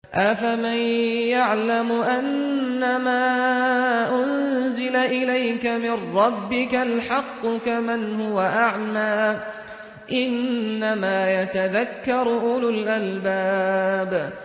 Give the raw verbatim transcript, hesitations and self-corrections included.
أَفَمَن يَعْلَمُ أَنَّمَا أُنزِلَ إِلَيْكَ مِن رَّبِّكَ الْحَقُّ كَمَنْ هُوَ أَعْمَىٰ ۚ إِنَّمَا يَتَذَكَّرُ أُولُو الْأَلْبَابِ